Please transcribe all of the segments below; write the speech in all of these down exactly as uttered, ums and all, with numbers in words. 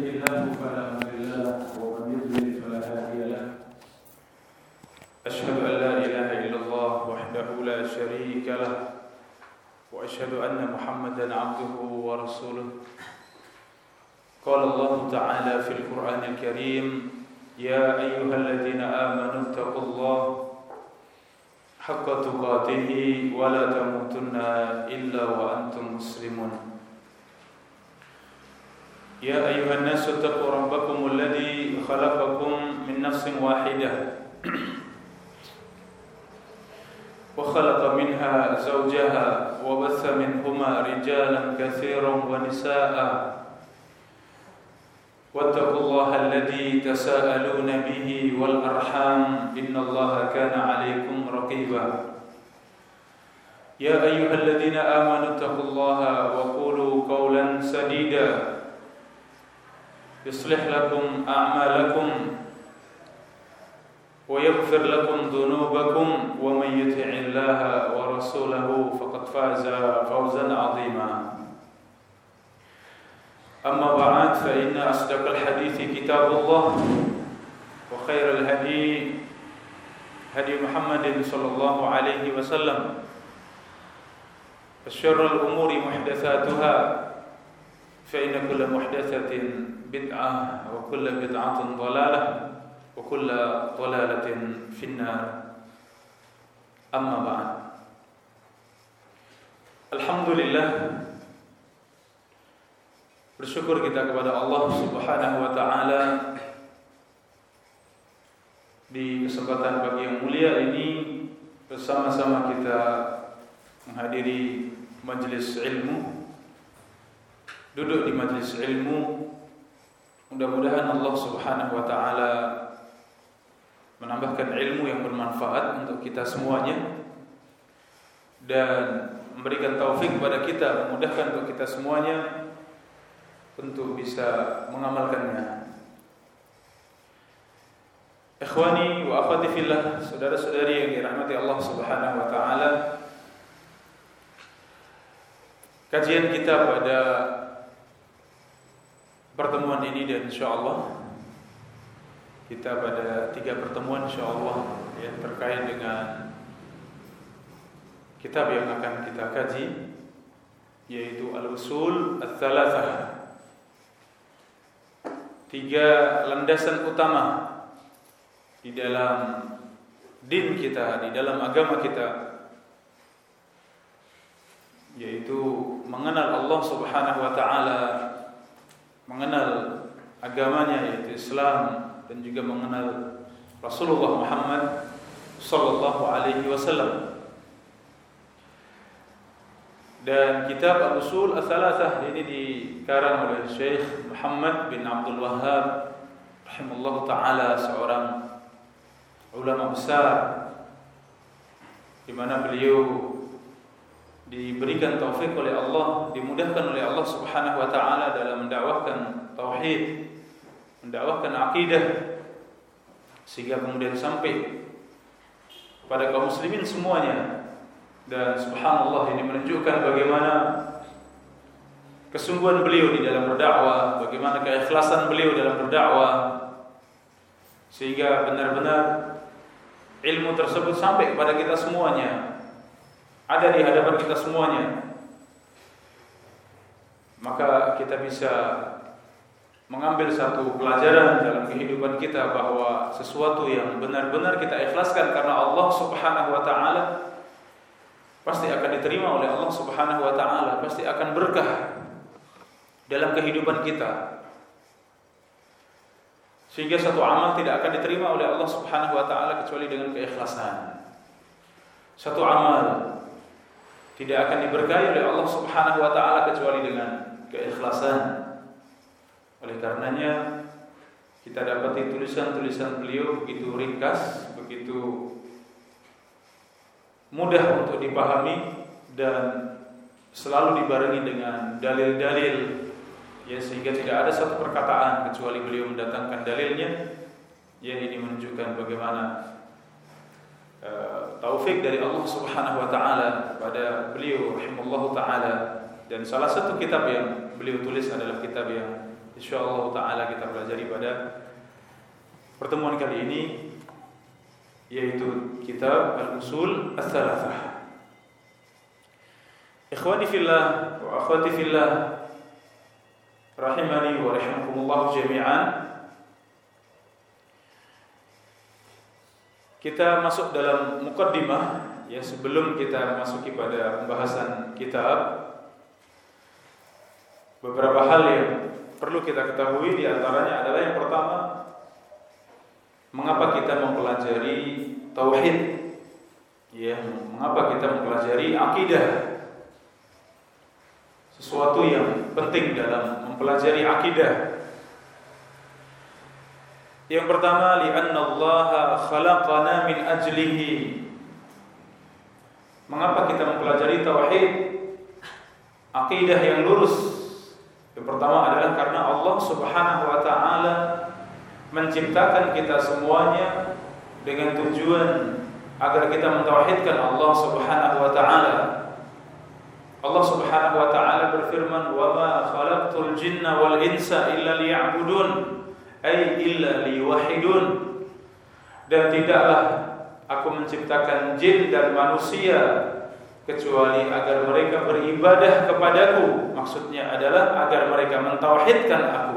يهده الله فلا مضل له ومن يضلل فلا هادي له أشهد أن لا إله إلا الله وحده لا شريك له وأشهد أن محمدا عبده ورسوله قال الله تعالى في القرآن الكريم يا أيها الذين آمنوا اتقوا الله حق تقاته ولا تموتن إلا وأنتم مسلمون يا أيها الناس اتقوا ربكم الذي خلقكم من نفس واحدة وخلق منها زوجها وبث منهما رجالا كثيرا ونساء واتقوا الله الذي تساءلون به والأرحام إن الله كان عليكم رقيبا يا أيها الذين آمنوا اتقوا الله وقولوا قولا سديدا يصلح لكم أعمالكم ويغفر لكم ذنوبكم ومن يطع الله ورسوله فقد فاز فوزا عظيما أما بعد فإن أصدق الحديث كتاب الله وخير الهدي هدي محمد صلى الله عليه وسلم وشر الأمور محدثاتها فإن كل محدثة بدعة وكل بدعة ضلالة وكل ضلالة في النار أما بعد Alhamdulillah, bersyukur kita kepada Allah Subhanahu wa taala di kesempatan pagi yang mulia ini bersama-sama kita menghadiri majelis ilmu, duduk di majelis ilmu. Mudah-mudahan Allah Subhanahu wa taala menambahkan ilmu yang bermanfaat untuk kita semuanya dan memberikan taufik kepada kita, memudahkan untuk kita semuanya untuk bisa mengamalkannya. Ikhwani wa akhwati fillah, saudara-saudari yang dirahmati Allah Subhanahu wa taala, kajian kita pada pertemuan ini dan insyaallah kita pada tiga pertemuan insyaallah yang terkait dengan kitab yang akan kita kaji, yaitu Al-Usul Ats-Tsalatsah, tiga landasan utama di dalam din kita, di dalam agama kita, yaitu mengenal Allah Subhanahu wa taala, mengenal agamanya yaitu Islam, dan juga mengenal Rasulullah Muhammad sallallahu alaihi wasallam. Dan kitab Al-Usul Ats-Tsalatsah ini dikarang oleh Syekh Muhammad bin Abdul Wahhab rahimallahu taala, seorang ulama besar di mana beliau diberikan taufik oleh Allah, dimudahkan oleh Allah Subhanahu wa taala dalam mendakwahkan tauhid, mendakwahkan akidah, sehingga kemudian sampai pada kaum muslimin semuanya. Dan subhanallah, ini menunjukkan bagaimana kesungguhan beliau di dalam berdakwah, bagaimana keikhlasan beliau dalam berdakwah, sehingga benar-benar ilmu tersebut sampai kepada kita semuanya, ada di hadapan kita semuanya. Maka kita bisa mengambil satu pelajaran dalam kehidupan kita, bahwa sesuatu yang benar-benar kita ikhlaskan karena Allah Subhanahu wa taala pasti akan diterima oleh Allah Subhanahu wa taala, pasti akan berkah dalam kehidupan kita. Sehingga satu amal tidak akan diterima oleh Allah Subhanahu wa taala kecuali dengan keikhlasan. Satu amal tidak akan diberkahi oleh Allah Subhanahu wa taala kecuali dengan keikhlasan. Oleh karenanya kita dapati tulisan-tulisan beliau begitu ringkas, begitu mudah untuk dipahami, dan selalu dibarengi dengan dalil-dalil, ya, sehingga tidak ada satu perkataan kecuali beliau mendatangkan dalilnya. Ya, ini menunjukkan bagaimana uh, taufik dari Allah Subhanahu wa taala pada beliau rahimallahu taala. Dan salah satu kitab yang beliau tulis adalah kitab yang insyaallah taala kita pelajari pada pertemuan kali ini, yaitu kitab Al-Usul Ats-Tsalatsah. Ikhwani fillah wa akhwati fillah rahimani wa rahimakumullah jami'an. Kita masuk dalam muqaddimah ya, sebelum kita masuki pada pembahasan kitab. Beberapa hal yang perlu kita ketahui di antaranya adalah yang pertama, mengapa kita mempelajari tauhid? Ya, mengapa kita mempelajari akidah? Sesuatu yang penting dalam mempelajari akidah. Yang pertama, li'anna Allah khalaqana min ajlihi. Mengapa kita mempelajari tauhid, akidah yang lurus? Yang pertama adalah karena Allah Subhanahu wa taala menciptakan kita semuanya dengan tujuan agar kita mentauhidkan Allah Subhanahu wa taala. Allah Subhanahu wa taala berfirman, "Wa ma khalaqtul jinna wal insa illa liya'budun." Ay illa liwahidun. Dan tidaklah aku menciptakan jin dan manusia kecuali agar mereka beribadah kepadaku. Maksudnya adalah agar mereka mentauhidkan aku.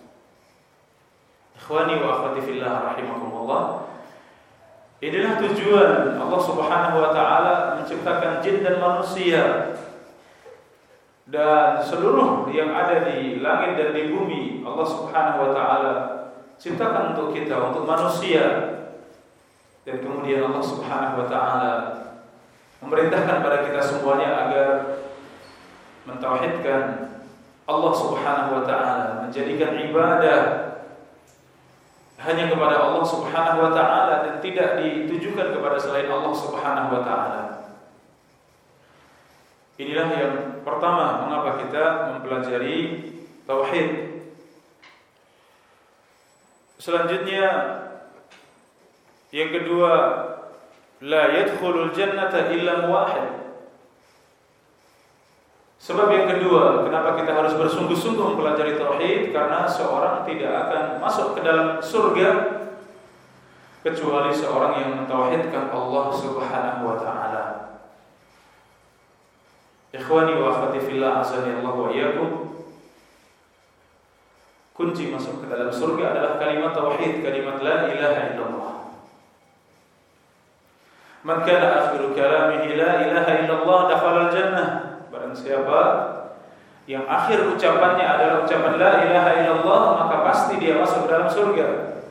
Ikhwani wa akhwati fillah rahimakumullah. Inilah tujuan Allah Subhanahu wa taala menciptakan jin dan manusia. Dan seluruh yang ada di langit dan di bumi Allah Subhanahu wa taala ciptakan untuk kita, untuk manusia. Dan kemudian Allah Subhanahu wa taala memerintahkan pada kita semuanya agar mentauhidkan Allah Subhanahu wa taala, menjadikan ibadah hanya kepada Allah Subhanahu wa taala dan tidak ditujukan kepada selain Allah Subhanahu wa taala. Inilah yang pertama, mengapa kita mempelajari tauhid. Selanjutnya, yang kedua, la yadkhulul jannata illa muwahhid. Sebab yang kedua, kenapa kita harus bersungguh-sungguh mempelajari tauhid? Karena seorang tidak akan masuk ke dalam surga kecuali seorang yang mentauhidkan Allah Subhanahu wa taala. Ikhwani wa akhwati fillah, azani Allah wa iyyakum. Kunci masuk ke dalam surga adalah kalimat tauhid, kalimat la ilaha illallah. Man kana akhiru kalamihi la ilaha illallah dakhala al-jannah. Barang siapa yang akhir ucapannya adalah ucapan la ilaha illallah, maka pasti dia masuk ke dalam surga.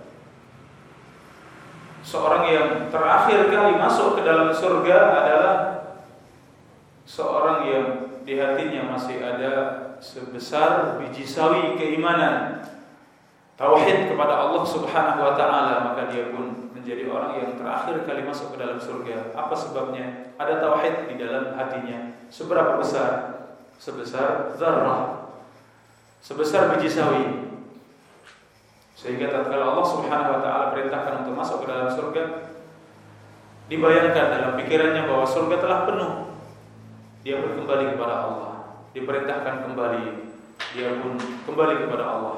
Seorang yang terakhir kali masuk ke dalam surga adalah seorang yang di hatinya masih ada sebesar biji sawi keimanan, tauhid kepada Allah Subhanahu wa taala, maka dia pun menjadi orang yang terakhir kali masuk ke dalam surga. Apa sebabnya? Ada tauhid di dalam hatinya. Seberapa besar? Sebesar zarrah, sebesar biji sawi. Sehingga tatkala Allah Subhanahu wa taala perintahkan untuk masuk ke dalam surga, dibayangkan dalam pikirannya bahwa surga telah penuh. Dia pun kembali kepada Allah, diperintahkan kembali, dia pun kembali kepada Allah.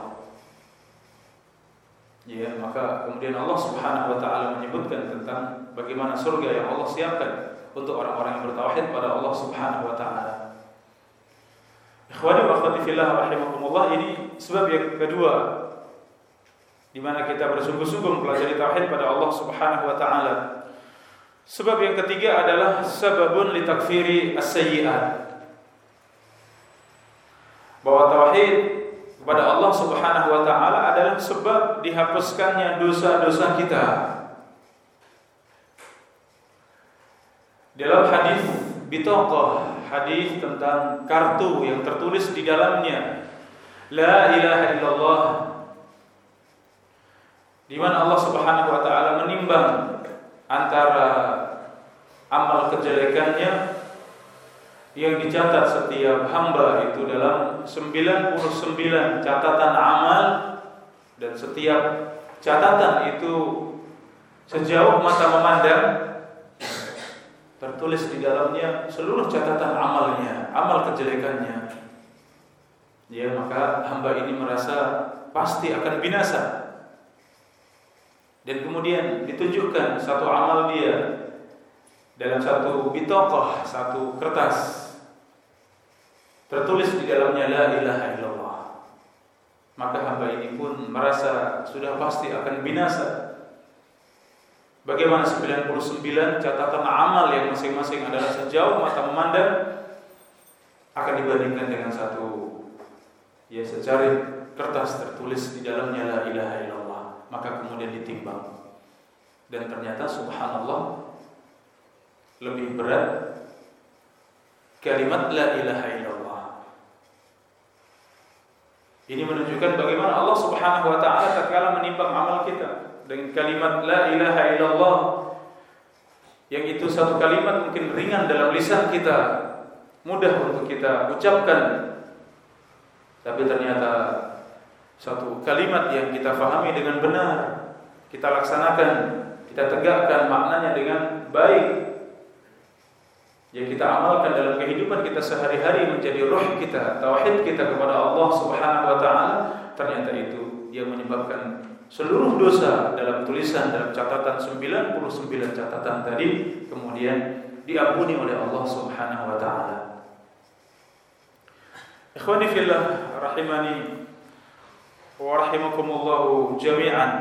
Ya, maka kemudian Allah Subhanahu wa taala menyebutkan tentang bagaimana surga yang Allah siapkan untuk orang-orang yang bertauhid pada Allah Subhanahu wa taala. Ikhwani wa akhwati fillah rahimakumullah, ini sebab yang kedua di mana kita bersungguh-sungguh mempelajari tauhid pada Allah Subhanahu wa taala. Sebab yang ketiga adalah sababun li takfiri as-sayyi'at. Bahwa tauhid kepada Allah Subhanahu wa taala adalah sebab dihapuskannya dosa-dosa kita. Dalam hadis bitaqah, hadis tentang kartu yang tertulis di dalamnya la ilaha illallah, di mana Allah Subhanahu wa taala menimbang antara amal kejelekannya yang dicatat setiap hamba itu dalam sembilan puluh sembilan catatan amal, dan setiap catatan itu sejauh mata memandang tertulis di dalamnya seluruh catatan amalnya, amal kejelekannya. ya maka hamba ini merasa pasti akan binasa. Dan kemudian ditunjukkan satu amal dia dalam satu bitaqah, satu kertas, tertulis di dalamnya la ilaha illallah. Maka hamba ini pun merasa sudah pasti akan binasa. Bagaimana sembilan puluh sembilan catatan amal yang masing-masing adalah sejauh mata memandang akan dibandingkan dengan satu ya secarik kertas tertulis di dalamnya la ilaha illallah. Maka kemudian ditimbang. Dan ternyata subhanallah lebih berat kalimat la ilaha illallah. Ini menunjukkan bagaimana Allah Subhanahu wa taala tatkala menimbang amal kita dengan kalimat la ilaha illallah, yang itu satu kalimat mungkin ringan dalam lisan kita, mudah untuk kita ucapkan, tapi ternyata satu kalimat yang kita fahami dengan benar, kita laksanakan, kita tegakkan maknanya dengan baik, yang kita amalkan dalam kehidupan kita sehari-hari menjadi roh kita, tauhid kita kepada Allah Subhanahu wa taala, ternyata itu yang menyebabkan seluruh dosa dalam tulisan, dalam catatan sembilan puluh sembilan catatan tadi kemudian diampuni oleh Allah Subhanahu wa taala. Ikhwani fillah rahimani wa rahimakumullah jami'an.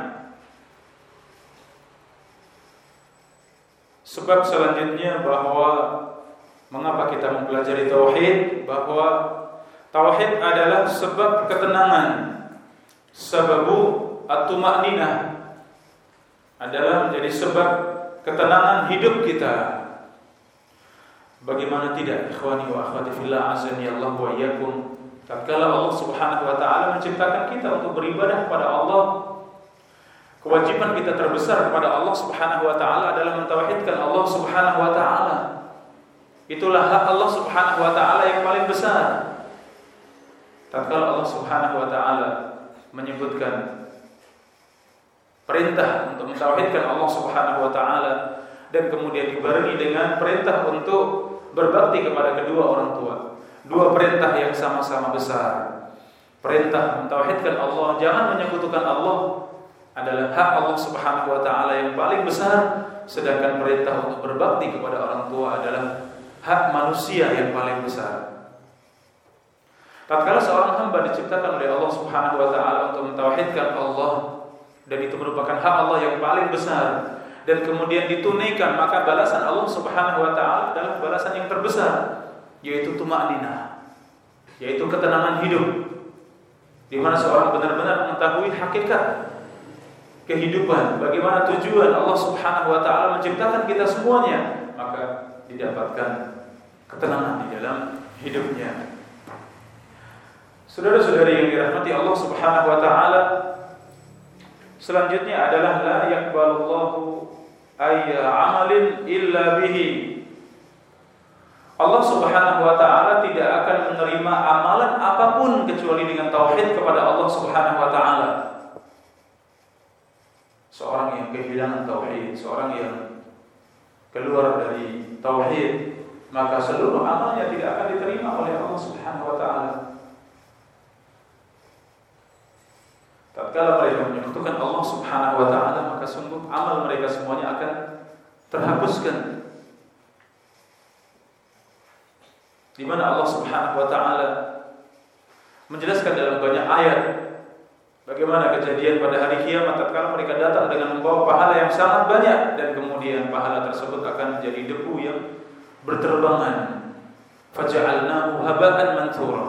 Sebab selanjutnya bahwa mengapa kita mempelajari tauhid, bahwa tauhid adalah sebab ketenangan, sababu at-tuma'ninah, adalah menjadi sebab ketenangan hidup kita. Bagaimana tidak ikhwani wa akhwati fillah azani Allah wa iyyakum, tatkala Allah Subhanahu wa taala menciptakan kita untuk beribadah kepada Allah, kewajiban kita terbesar kepada Allah Subhanahu wa taala adalah mentauhidkan Allah Subhanahu wa taala. Itulah hak Allah Subhanahu wa taala yang paling besar. Tatkala Allah Subhanahu wa taala menyebutkan perintah untuk mentauhidkan Allah Subhanahu wa taala dan kemudian dibarengi dengan perintah untuk berbakti kepada kedua orang tua. Dua perintah yang sama-sama besar. Perintah mentauhidkan Allah, jangan menyekutukan Allah, adalah hak Allah Subhanahu wa taala yang paling besar, sedangkan perintah untuk berbakti kepada orang tua adalah hak manusia yang paling besar. Tatkala seorang hamba diciptakan oleh Allah Subhanahu wa taala untuk mentauhidkan Allah, dan itu merupakan hak Allah yang paling besar, dan kemudian ditunaikan, maka balasan Allah Subhanahu wa taala adalah balasan yang terbesar, yaitu tuma'ninah, yaitu ketenangan hidup, di mana seorang benar-benar mengetahui hakikat kehidupan, bagaimana tujuan Allah Subhanahu wa taala menciptakan kita semuanya, maka didapatkan ketenangan di dalam hidupnya. Saudara-saudari yang dirahmati Allah Subhanahu wa taala, selanjutnya adalah la yaqbalullahu ayya amalin illa bihi. Allah Subhanahu wa taala tidak akan menerima amalan apapun kecuali dengan tauhid kepada Allah Subhanahu wa taala. Seorang yang kehilangan tauhid, seorang yang keluar dari tauhid, maka seluruh amalnya tidak akan diterima oleh Allah Subhanahu wa taala. Tatkala mereka menyekutukan Allah Subhanahu wa taala, maka sungguh amal mereka semuanya akan terhapuskan. Di mana Allah Subhanahu wa taala menjelaskan dalam banyak ayat bagaimana kejadian pada hari kiamat tatkala mereka datang dengan membawa pahala yang sangat banyak, dan kemudian pahala tersebut akan menjadi debu yang berterbangan. Faja'alnahu haba'an manthura.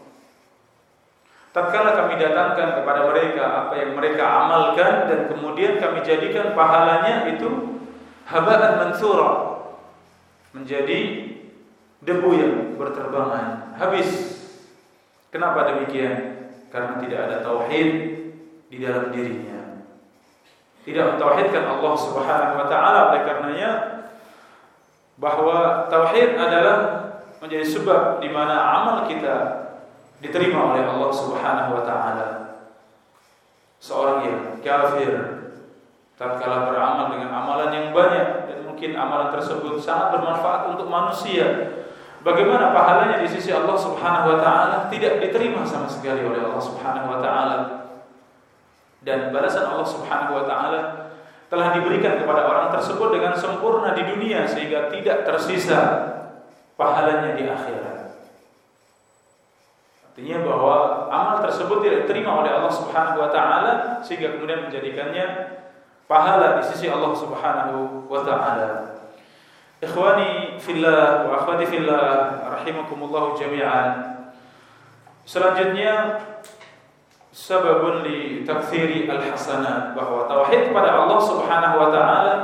Tatkala kami datangkan kepada mereka apa yang mereka amalkan, dan kemudian kami jadikan pahalanya itu haba'an manthura, menjadi debu yang berterbangan, habis. Kenapa demikian? Karena tidak ada tauhid di dalam dirinya, tidak mentauhidkan Allah Subhanahu wa taala. Oleh karenanya bahwa tauhid adalah menjadi sebab di mana amal kita diterima oleh Allah Subhanahu wa taala. Seorang yang kafir tatkala beramal dengan amalan yang banyak, dan mungkin amalan tersebut sangat bermanfaat untuk manusia, bagaimana pahalanya di sisi Allah Subhanahu wa taala? Tidak diterima sama sekali oleh Allah Subhanahu wa taala. Dan balasan Allah Subhanahu wa taala telah diberikan kepada orang tersebut dengan sempurna di dunia sehingga tidak tersisa pahalanya di akhirat. Artinya bahwa amal tersebut tidak diterima oleh Allah Subhanahu wa taala sehingga kemudian menjadikannya pahala di sisi Allah Subhanahu wa taala. Ikhwani fillah wa akhwati fillah rahimakumullah jami'an. Selanjutnya sababun li taktsiri al-hasanat, bahwa tauhid kepada Allah Subhanahu wa taala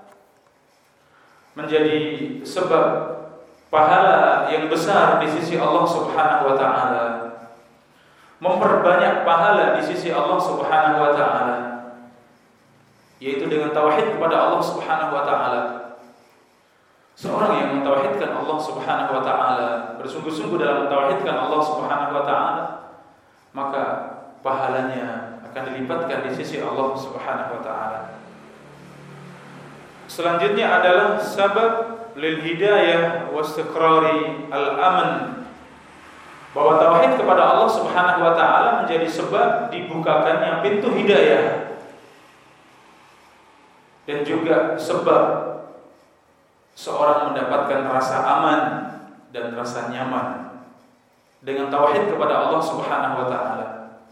menjadi sebab pahala yang besar di sisi Allah Subhanahu wa taala, memperbanyak pahala di sisi Allah Subhanahu wa taala, yaitu dengan tauhid kepada Allah Subhanahu wa taala. Seorang yang mentauhidkan Allah Subhanahu wa taala, bersungguh-sungguh dalam mentauhidkan Allah Subhanahu wa taala, maka pahalanya akan dilipatkan di sisi Allah Subhanahu wa taala. Selanjutnya adalah sabab lil hidayah wa istiqrari al-aman, bahwa tauhid kepada Allah Subhanahu wa taala menjadi sebab dibukakannya pintu hidayah dan juga sebab seorang mendapatkan rasa aman dan rasa nyaman dengan tauhid kepada Allah Subhanahu wa taala.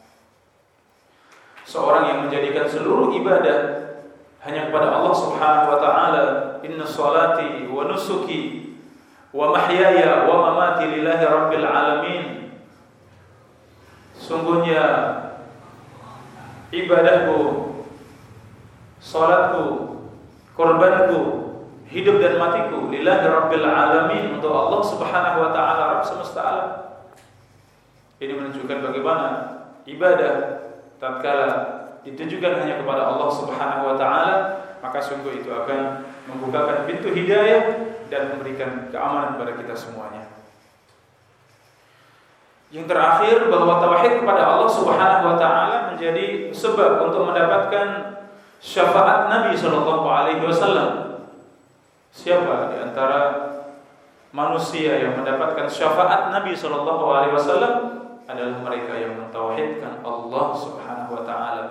Seorang yang menjadikan seluruh ibadah hanya kepada Allah Subhanahu wa taala, inna salati wa nusuki wa mahyaya wa mamati lillahi rabbil alamin. Sungguhnya ibadahku, salatku, korbanku, hidup dan matiku lillahi rabbil alamin, untuk Allah Subhanahu wa taala, Rabb semesta alam. Ini menunjukkan bagaimana ibadah tatkala ditujukan hanya kepada Allah Subhanahu wa taala, maka sungguh itu akan membukakan pintu hidayah dan memberikan keamanan kepada kita semuanya. Yang terakhir, bahwa tauhid kepada Allah Subhanahu wa taala menjadi sebab untuk mendapatkan syafaat Nabi sallallahu alaihi wasallam. Siapa di antara manusia yang mendapatkan syafaat Nabi sallallahu alaihi wasallam? Adalah mereka yang mentauhidkan Allah Subhanahu wa taala.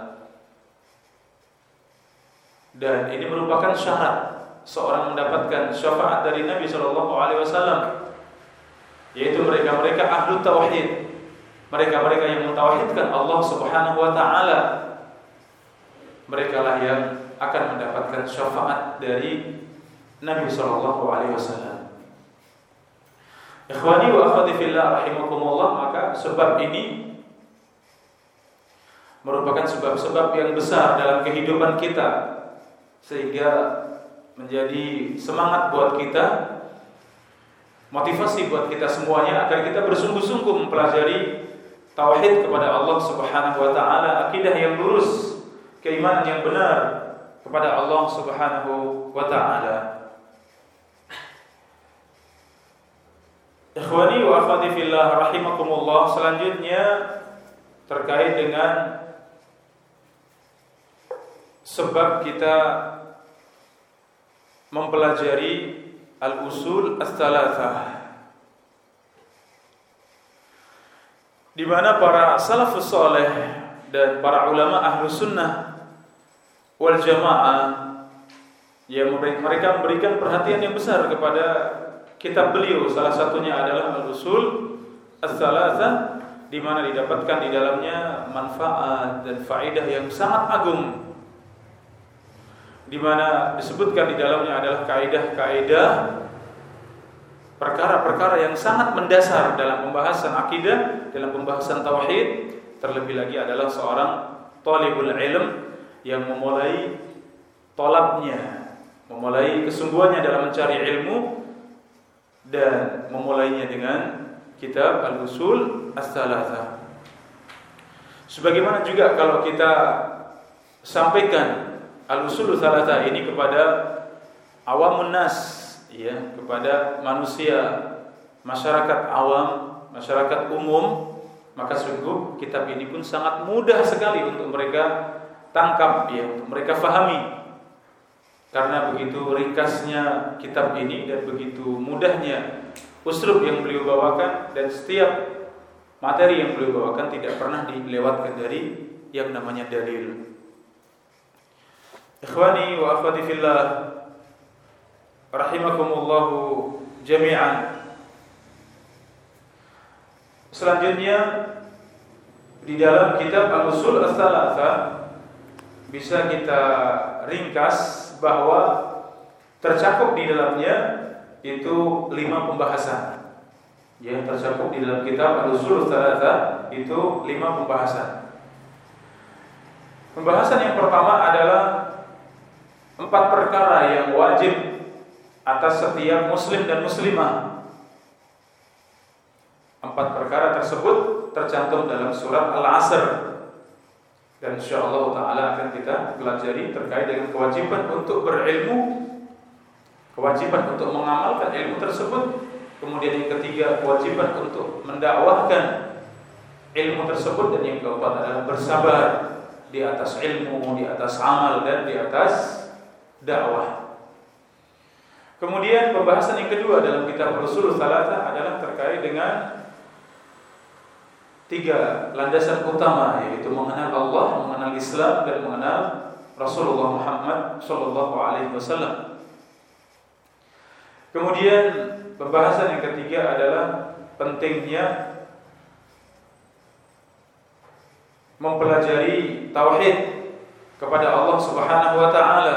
Dan ini merupakan syarat seorang mendapatkan syafaat dari Nabi sallallahu alaihi wasallam, yaitu mereka-mereka ahlu tauhid, mereka-mereka yang mentauhidkan Allah Subhanahu wa taala. Merekalah yang akan mendapatkan syafaat dari Nabi sallallahu alaihi wasallam. Ikhwani wa akhwati fillah rahimakumullah, maka sebab ini merupakan sebab-sebab yang besar dalam kehidupan kita, sehingga menjadi semangat buat kita, motivasi buat kita semuanya agar kita bersungguh-sungguh mempelajari tauhid kepada Allah Subhanahu wa taala, akidah yang lurus, keimanan yang benar kepada Allah Subhanahu wa taala. Ikhwani wa akhwati fillah rahimakumullah, selanjutnya terkait dengan sebab kita mempelajari al-usul ats-tsalatsah, di mana para salafus saleh dan para ulama ahlus sunnah wal jamaah yang mereka memberikan perhatian yang besar kepada kitab beliau. Salah satunya adalah al-usul ats-tsalatsah, di mana didapatkan di dalamnya manfaat dan faedah yang sangat agung, di mana disebutkan di dalamnya adalah kaidah-kaidah, perkara-perkara yang sangat mendasar dalam pembahasan akidah, dalam pembahasan tauhid. Terlebih lagi adalah seorang thalibul ilm yang memulai tolabnya, memulai kesungguhannya dalam mencari ilmu, dan memulainya dengan kitab al-usul ats-tsalatsah. Sebagaimana juga kalau kita sampaikan al-usul ats-tsalatsah ini kepada awamun nas, ya, kepada manusia, masyarakat awam, masyarakat umum, maka sungguh kitab ini pun sangat mudah sekali untuk mereka tangkap, ya, untuk mereka fahami. Karena begitu ringkasnya kitab ini dan begitu mudahnya uslub yang beliau bawakan dan setiap materi yang beliau bawakan tidak pernah dilewatkan dari yang namanya dalil. Ikhwani wa akhwati fillah, rahimakumullahu jami'an. Selanjutnya di dalam kitab Al-Usul Ats-Tsalatsah bisa kita ringkas bahwa tercakup di dalamnya itu lima pembahasan. Yang tercakup di dalam kitab Al-Usul Ats-Tsalatsah itu lima pembahasan. Pembahasan yang pertama adalah empat perkara yang wajib atas setiap muslim dan muslimah. Empat perkara tersebut tercantum dalam surat Al-Asr, dan insyaallah taala akan kita pelajari terkait dengan kewajiban untuk berilmu, kewajiban untuk mengamalkan ilmu tersebut. Kemudian yang ketiga, kewajiban untuk mendakwahkan ilmu tersebut, dan yang keempat adalah bersabar di atas ilmu, di atas amal, dan di atas dakwah. Kemudian pembahasan yang kedua dalam kitab Al-Usul Ats-Tsalatsah adalah terkait dengan tiga landasan utama, yaitu mengenal Allah, mengenal Islam, dan mengenal Rasulullah Muhammad sallallahu alaihi wasallam. Kemudian pembahasan yang ketiga adalah pentingnya mempelajari tauhid kepada Allah Subhanahu wa taala.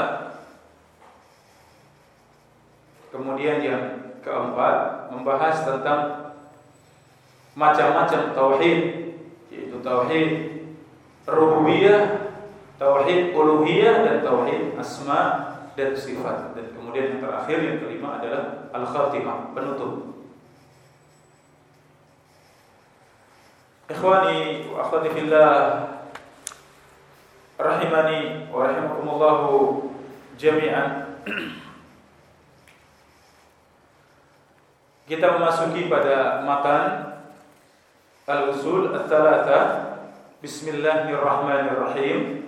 Kemudian yang keempat membahas tentang macam-macam tauhid, yaitu tauhid rububiyah, tauhid uluhiyah, dan tauhid asma dan sifat. Dan kemudian yang terakhir, yang kelima adalah al-khatimah, penutup. Ikhwani wa akhwati fillah, rahimani wa rahimakumullahu jami'an. Kita memasuki pada matan Al-Usul Ats-Tsalatsah. Bismillahirrahmanirrahim.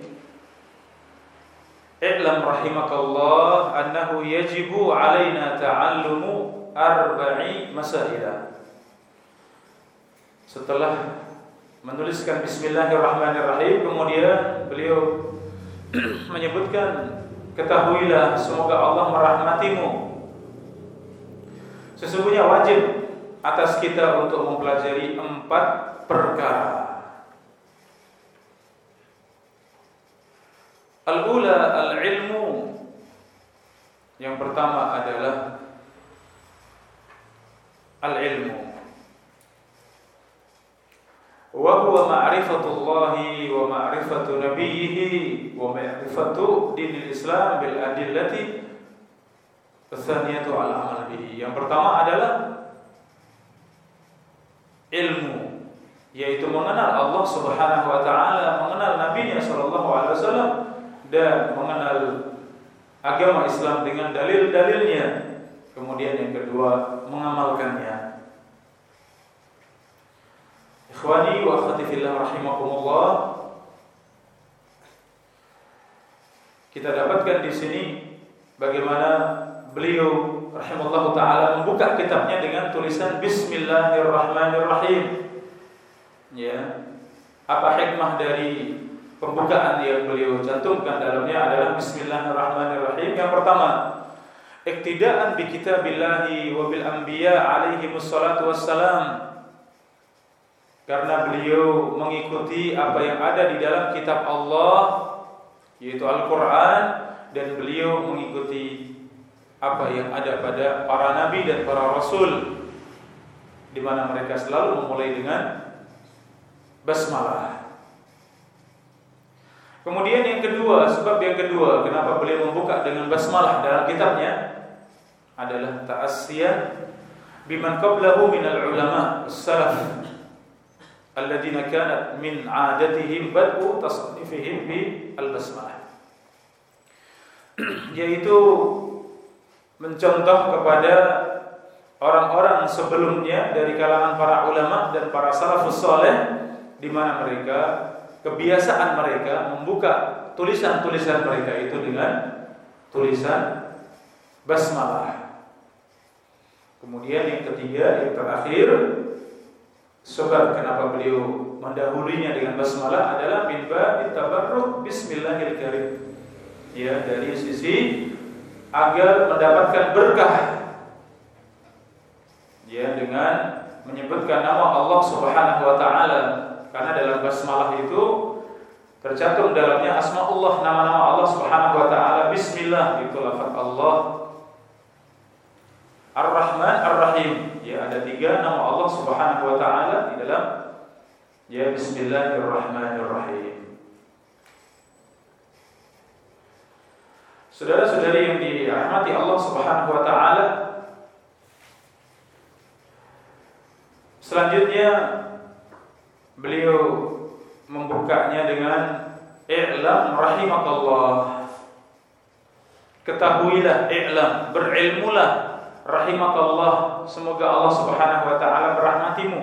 I'lam rahimakallah annahu yajibu alaina ta'allumu arba'i masaila. Setelah menuliskan Bismillahirrahmanirrahim, kemudian beliau menyebutkan, ketahuilah semoga Allah merahmatimu, sesungguhnya wajib atas kita untuk mempelajari empat perkara. Al-ula al-ilmu. Yang pertama adalah al-ilmu. Wa huwa ma'rifatullahi wa ma'rifatu nabiyhi wa ma'rifatu dinil Islam bil adillati tsaniyatu al-amal bihi. Yang pertama adalah ilmu, yaitu mengenal Allah Subhanahu wa taala, mengenal nabinya sallallahu alaihi wasallam, dan mengenal agama Islam dengan dalil-dalilnya. Kemudian yang kedua, mengamalkannya. Ikhwani wa akhwati fillah rahimakumullah, kita dapatkan di sini bagaimana beliau rahimallahu taala membuka kitabnya dengan tulisan Bismillahirrahmanirrahim. Ya. Apa hikmah dari pembukaan yang beliau cantumkan dalamnya adalah Bismillahirrahmanirrahim. Yang pertama, iktidaan bi kitabillahi wa bil anbiya alaihi wassalatu wassalam. Karena beliau mengikuti apa yang ada di dalam kitab Allah, yaitu Al-Qur'an, dan beliau mengikuti apa yang ada pada para nabi dan para rasul, di mana mereka selalu memulai dengan basmalah. Kemudian yang kedua, sebab yang kedua kenapa beliau membuka dengan basmalah dalam kitabnya adalah ta'assiyan biman qablahu minal ulama as-salaf alladziina kanat min 'adatihim bad'u tasnifihim bi al-basmalah, yaitu mencontoh kepada orang-orang sebelumnya dari kalangan para ulama dan para salafus saleh, di mana mereka kebiasaan mereka membuka tulisan-tulisan mereka itu dengan tulisan basmalah. Kemudian yang ketiga, yang terakhir, sebab kenapa beliau mendahulunya dengan basmalah adalah min babi tabarruk bismillahirrahmanirrahim. Ya, dari sisi agar mendapatkan berkah. Ya, dengan menyebutkan nama Allah Subhanahu wa taala. Karena dalam basmalah itu tercantum dalamnya asmaullah, nama-nama Allah Subhanahu wa taala. Bismillah itu lafaz Allah. Ar-Rahman Ar-Rahim. Ya, ada tiga nama Allah Subhanahu wa taala di dalam ya Bismillahirrahmanirrahim. Saudara-saudari yang dirahmati Allah Subhanahu wa taala, selanjutnya beliau membukanya dengan i'lam rahimakallah. Ketahuilah, i'lam, berilmulah, rahimakallah, semoga Allah Subhanahu wa taala merahmatimu.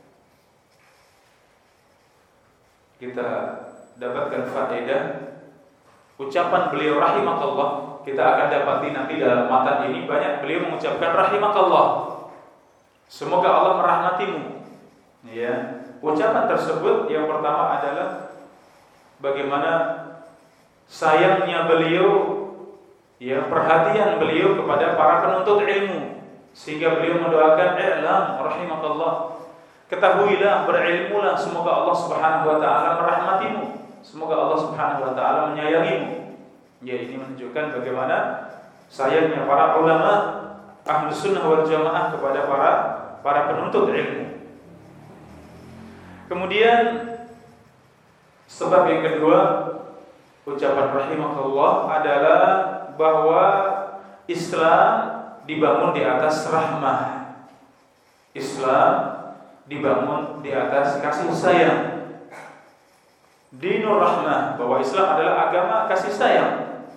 Kita dapatkan faedah ucapan beliau rahimakallah. Kita akan dapati nanti dalam matan ini banyak beliau mengucapkan rahimakallah, semoga Allah merahmatimu. Ya, ucapan tersebut yang pertama adalah bagaimana sayangnya beliau, ya, perhatian beliau kepada para penuntut ilmu, sehingga beliau mendoakan i'lam rahimakallah, ketahuilah, berilmulah, semoga Allah Subhanahu wa taala merahmatimu, semoga Allah Subhanahu wa taala menyayangimu. Ya, ini menunjukkan bagaimana sayangnya para ulama Ahlus Sunnah wal Jamaah kepada para para penuntut ilmu. Kemudian sebab yang kedua ucapan rahimakallah adalah bahwa Islam dibangun di atas rahmah. Islam dibangun di atas kasih sayang. Dinur rahmah, bahwa Islam adalah agama kasih sayang.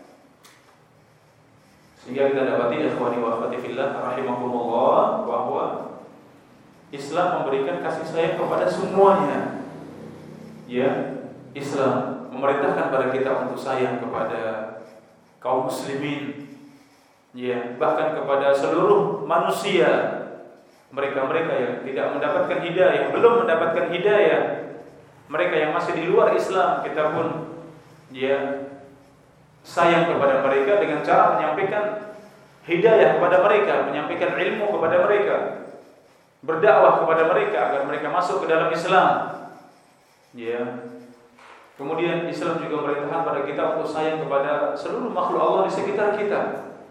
Sehingga kita dapati ikhwani wa akhwati fillah rahimakumullah bahwa Islam memberikan kasih sayang kepada semuanya. Ya, Islam memerintahkan pada kita untuk sayang kepada kaum muslimin, ya, bahkan kepada seluruh manusia. Mereka-mereka yang tidak mendapatkan hidayah, belum mendapatkan hidayah, mereka yang masih di luar Islam, kita pun ya sayang kepada mereka dengan cara menyampaikan hidayah kepada mereka, menyampaikan ilmu kepada mereka, berdakwah kepada mereka agar mereka masuk ke dalam Islam. Ya. Kemudian Islam juga memerintahkan pada kita untuk sayang kepada seluruh makhluk Allah di sekitar kita.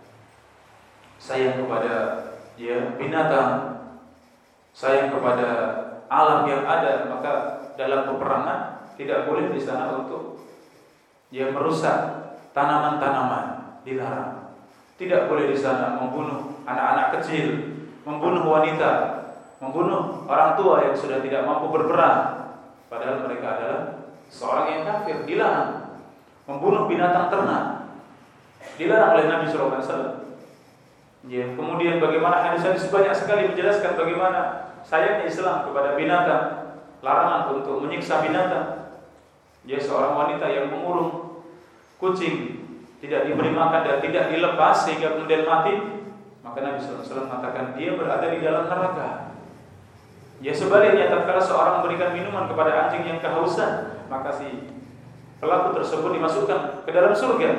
Sayang kepada ya binatang, sayang kepada alam yang ada. Maka dalam peperangan tidak boleh di sana untuk ya merusak tanaman-tanaman, dilarang. Tidak boleh di sana membunuh anak-anak kecil, membunuh wanita, membunuh orang tua yang sudah tidak mampu berperang, padahal mereka adalah seorang yang kafir. Dilarang membunuh binatang ternak, dilarang oleh Nabi Sallallahu Alaihi Wasallam. Ya, kemudian bagaimana hadis-hadis banyak sekali menjelaskan bagaimana sayangnya Islam kepada binatang, larangan untuk menyiksa binatang. Ya, seorang wanita yang mengurung kucing tidak diberi makan dan tidak dilepas sehingga kemudian mati, maka Nabi Sallallahu Alaihi Wasallam mengatakan dia berada di dalam neraka. Ya, sebaliknya tatkala seorang memberikan minuman kepada anjing yang kehausan, maka si pelaku tersebut dimasukkan ke dalam surga.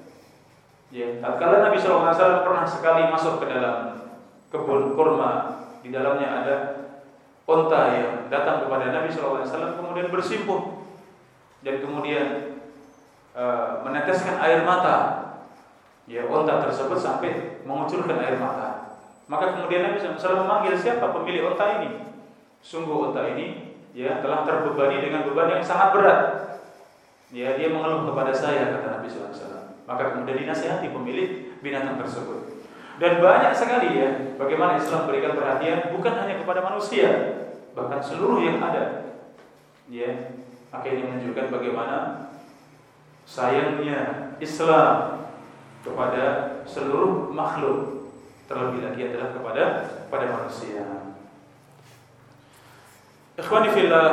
Ya, tatkala Nabi Sallallahu Alaihi Wasallam pernah sekali masuk ke dalam kebun kurma, di dalamnya ada unta yang datang kepada Nabi Sallallahu Alaihi Wasallam kemudian bersimpuh dan kemudian uh, meneteskan air mata. Ya, unta tersebut sampai mengucurkan air mata. Maka kemudian Nabi Sallallahu Alaihi Wasallam memanggil siapa pemilik unta ini. Sungguh unta ini ya telah terbebani dengan beban yang sangat berat. Ya, dia mengeluh kepada saya, kata Nabi Sallallahu Alaihi Wasallam. Maka kemudian dinasihati pemilik binatang tersebut. Dan banyak sekali ya bagaimana Islam berikan perhatian bukan hanya kepada manusia, bahkan seluruh yang ada. Ya, maka ini menunjukkan bagaimana sayangnya Islam kepada seluruh makhluk, terlebih lagi adalah kepada pada manusia. Ikhwani fillah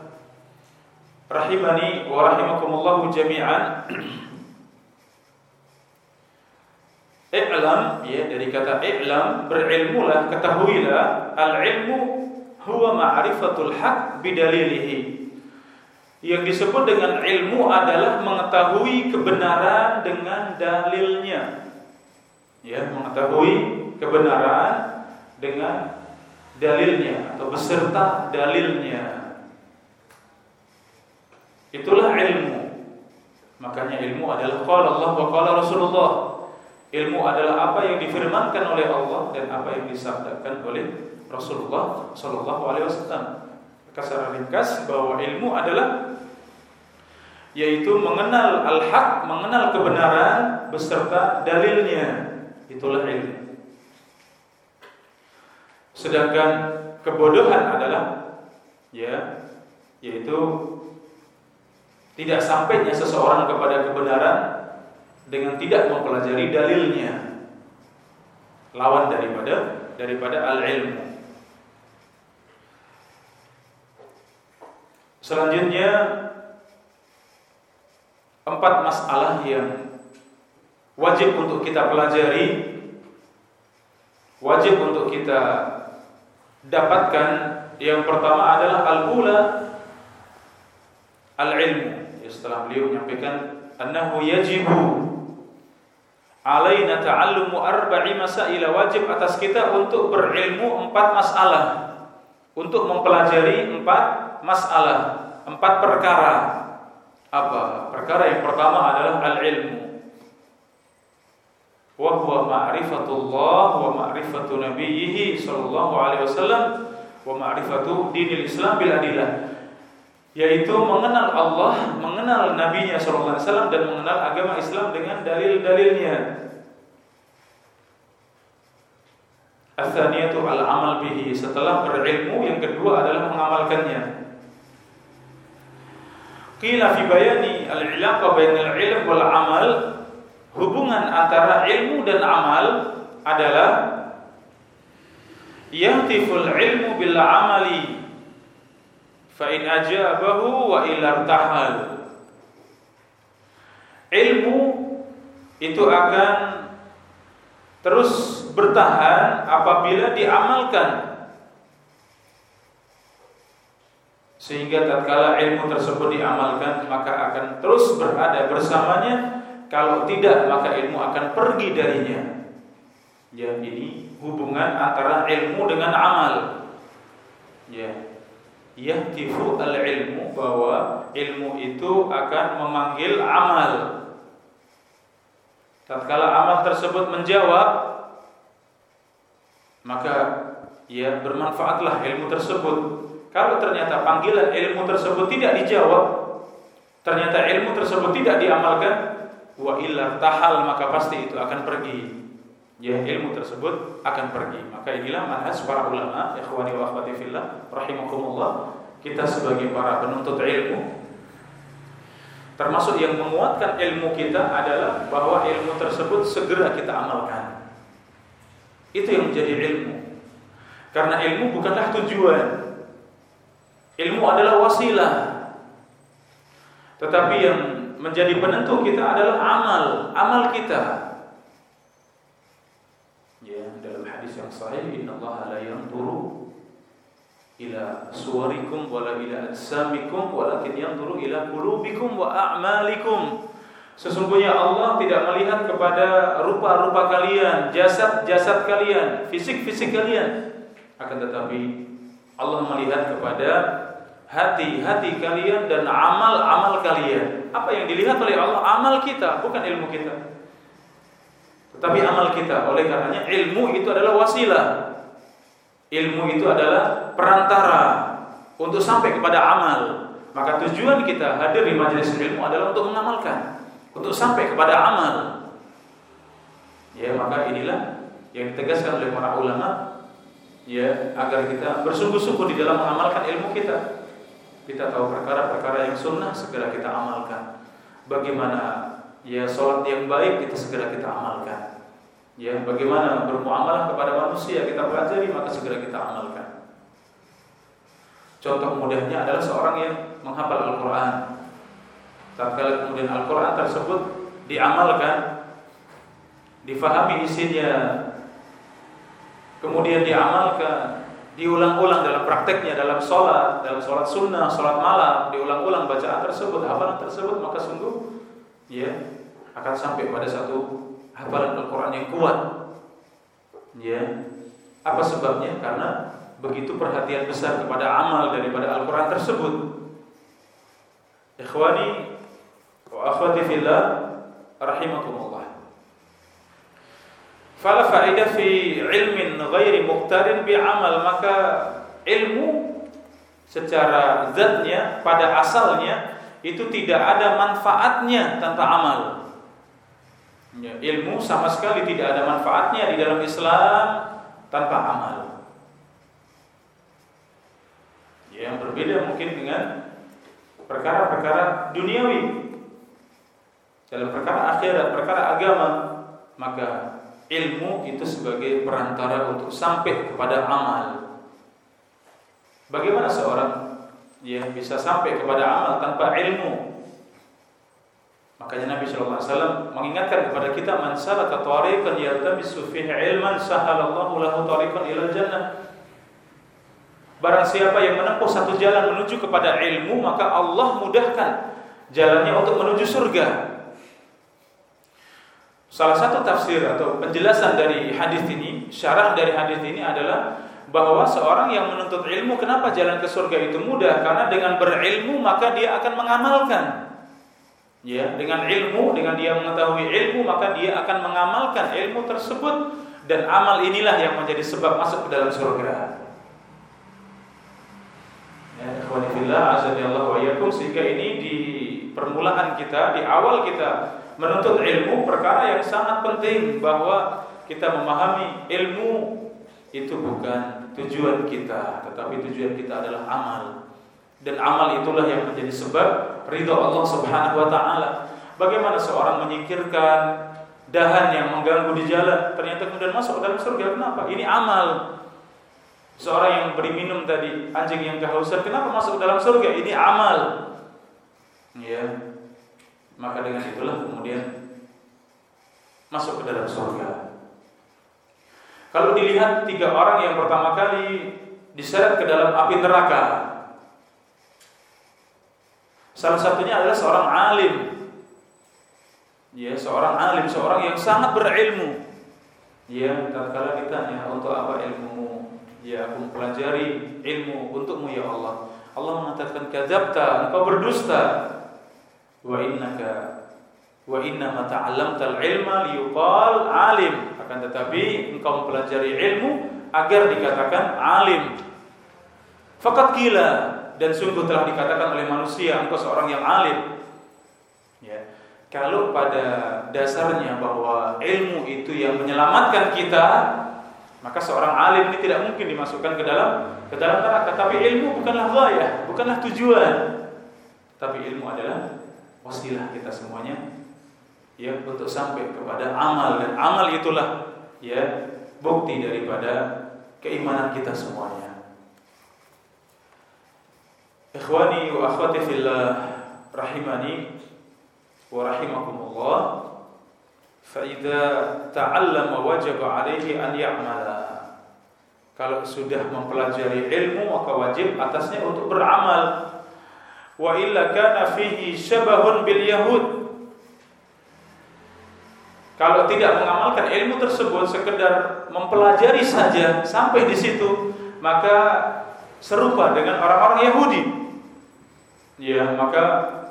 rahimani wa rahimakumullah jami'an. I'lam, ya, dari kata i'lam, berilmulah, ketahuilah. Al-ilmu huwa ma'rifatul haq bidalilihi. Yang disebut dengan ilmu adalah mengetahui kebenaran dengan dalilnya. Ya, mengetahui kebenaran dengan dalilnya atau beserta dalilnya. Itulah ilmu. Makanya ilmu adalah qala Allah wa qala Rasulullah. Ilmu adalah apa yang difirmankan oleh Allah dan apa yang disabdakan oleh Rasulullah sallallahu alaihi wasallam. Secara ringkas bahwa ilmu adalah yaitu mengenal al-haq, mengenal kebenaran beserta dalilnya. Itulah ilmu. Sedangkan kebodohan adalah ya, yaitu tidak sampainya seseorang kepada kebenaran dengan tidak mempelajari dalilnya. Lawan daripada daripada al-ilmu. Selanjutnya empat masalah yang wajib untuk kita pelajari, wajib untuk kita dapatkan. Yang pertama adalah al-ula al-ilmu. Setelah beliau menyampaikan annahu yajibu alaina ta'allumu arba'i masail, wajib atas kita untuk berilmu empat masalah, untuk mempelajari empat masalah, empat perkara. Apa? Perkara yang pertama adalah al-ilmu. Wa huwa ma'rifatullah wa ma'rifatu nabiyhi sallallahu alaihi wasallam wa ma'rifatu dinil Islam bil adillah. Yaitu mengenal Allah, mengenal Nabi-Nya sallallahu alaihi wasallam dan mengenal agama Islam dengan dalil-dalilnya. Ats-tsaniyatu al-amal bihi. Setelah berilmu, yang kedua adalah mengamalkannya. Qila fi bayani al-'ilaqa bainal 'ilm wal 'amal. Hubungan antara ilmu dan amal adalah yahtiful ilmu bil 'amali fa in ajabahu wa illa irtahal. Ilmu itu akan terus bertahan apabila diamalkan, sehingga tatkala ilmu tersebut diamalkan maka akan terus berada bersamanya. Kalau tidak maka ilmu akan pergi darinya. Ya, ini hubungan antara ilmu dengan amal. Ya. Yahtifu al-ilmu, bahwa ilmu itu akan memanggil amal. Tatkala amal tersebut menjawab, maka ya bermanfaatlah ilmu tersebut. Kalau ternyata panggilan ilmu tersebut tidak dijawab, ternyata ilmu tersebut tidak diamalkan, wa illa tahal, maka pasti itu akan pergi. Ya, ilmu tersebut akan pergi. Maka inilah manhaj para ulama, ikhwani wa akhwati fillah rahimakumullah. Kita sebagai para penuntut ilmu, termasuk yang menguatkan ilmu kita adalah bahwa ilmu tersebut segera kita amalkan. Itu yang menjadi ilmu. Karena ilmu bukanlah tujuan. Ilmu adalah wasilah. Tetapi yang menjadi penentu kita adalah amal, amal kita. Ya, dalam hadis yang sahih, innallaha la yanzuru ila suwarikum wala ila ajsamikum walakin yanzuru ila qulubikum wa a'malikum. Sesungguhnya Allah tidak melihat kepada rupa-rupa kalian, jasad-jasad kalian, fisik-fisik kalian, akan tetapi Allah melihat kepada hati-hati kalian dan amal-amal kalian. Apa yang dilihat oleh Allah? Amal kita, bukan ilmu kita, tetapi amal kita. Oleh karenanya ilmu itu adalah wasilah. Ilmu itu adalah perantara untuk sampai kepada amal. Maka tujuan kita hadir di majelis ilmu adalah untuk mengamalkan, untuk sampai kepada amal. Ya, maka inilah yang ditegaskan oleh para ulama, ya, agar kita bersungguh-sungguh di dalam mengamalkan ilmu kita. Kita tahu perkara-perkara yang sunnah, segera kita amalkan. Bagaimana ya sholat yang baik, kita segera kita amalkan. Ya, bagaimana bermuamalah kepada manusia, kita pelajari, maka segera kita amalkan. Contoh mudahnya adalah seorang yang menghafal Al-Quran. Tatkala kemudian Al-Quran tersebut diamalkan, difahami isinya, kemudian diamalkan, diulang-ulang dalam prakteknya, dalam sholat, dalam sholat sunnah, sholat malam, diulang-ulang bacaan tersebut, hafalan tersebut, maka sungguh ya akan sampai pada satu hafalan Al-Quran yang kuat. Ya, apa sebabnya? Karena begitu perhatian besar kepada amal daripada Al-Quran tersebut. Ikhwani wa akhwati fillah rahimakumullah. Fala fa'idah fi ilmin ghairi muqtarin bi amal, maka ilmu secara zatnya pada asalnya itu tidak ada manfaatnya tanpa amal. Ya, ilmu sama sekali tidak ada manfaatnya di dalam Islam tanpa amal. Ya, yang berbeda mungkin dengan perkara-perkara duniawi. Dalam perkara akhirat, perkara agama, maka ilmu itu sebagai perantara untuk sampai kepada amal. Bagaimana seorang ya bisa sampai kepada amal tanpa ilmu? Makanya Nabi shallallahu alaihi wasallam mengingatkan kepada kita, man salaka tariqan yaltamisu fihi ilman sahalallahu lahu tariqan ilal jannah. Barang siapa yang menempuh satu jalan menuju kepada ilmu, maka Allah mudahkan jalannya untuk menuju surga. Salah satu tafsir atau penjelasan dari hadis ini, syarah dari hadis ini adalah bahwa seorang yang menuntut ilmu, kenapa jalan ke surga itu mudah? Karena dengan berilmu maka dia akan mengamalkan. Ya, dengan ilmu, dengan dia mengetahui ilmu, maka dia akan mengamalkan ilmu tersebut, dan amal inilah yang menjadi sebab masuk ke dalam surga. Ya, ikhwani fillah, azanillahu wa iyyakum, sehingga ini di permulaan kita, di awal kita menuntut ilmu, perkara yang sangat penting bahwa kita memahami ilmu itu bukan tujuan kita, tetapi tujuan kita adalah amal. Dan amal itulah yang menjadi sebab ridha Allah Subhanahu wa taala. Bagaimana seorang menyingkirkan dahan yang mengganggu di jalan, ternyata kemudian masuk dalam surga? Kenapa? Ini amal. Seorang yang beri minum tadi, anjing yang kehausan, kenapa masuk dalam surga? Ini amal. Ya. Maka dengan itulah kemudian masuk ke dalam surga. Kalau dilihat tiga orang yang pertama kali diseret ke dalam api neraka, salah satunya adalah seorang alim. Ya, seorang alim, seorang yang sangat berilmu. Ya, tatkala ditanya, untuk apa ilmumu? Ya, aku mempelajari ilmu untukmu ya Allah. Allah mengatakan, kadzabta, engkau berdusta. Wa innaka wa innama ta'allamtal ilma liyuqal alim. Akan tetapi engkau mempelajari ilmu agar dikatakan alim. Faqad qila, dan sungguh telah dikatakan oleh manusia engkau seorang yang alim. Ya. Kalau pada dasarnya bahwa ilmu itu yang menyelamatkan kita, maka seorang alim ini tidak mungkin dimasukkan ke dalam ke dalam neraka. Tapi ilmu bukanlah ghayah, bukanlah tujuan. Tapi ilmu adalah wasilah kita semuanya ya untuk sampai kepada amal, dan amal itulah ya bukti daripada keimanan kita semuanya. Ikhwani wa akhwati fillah rahimani wa rahimakumullah, fa idza ta'allama wajaba alaihi an ya'mala. Kalau sudah mempelajari ilmu maka wajib atasnya untuk beramal. Wa illa kana fihi syabahun bil yahud. Kalau tidak mengamalkan ilmu tersebut, sekedar mempelajari saja sampai di situ, maka serupa dengan orang-orang Yahudi. Ya, maka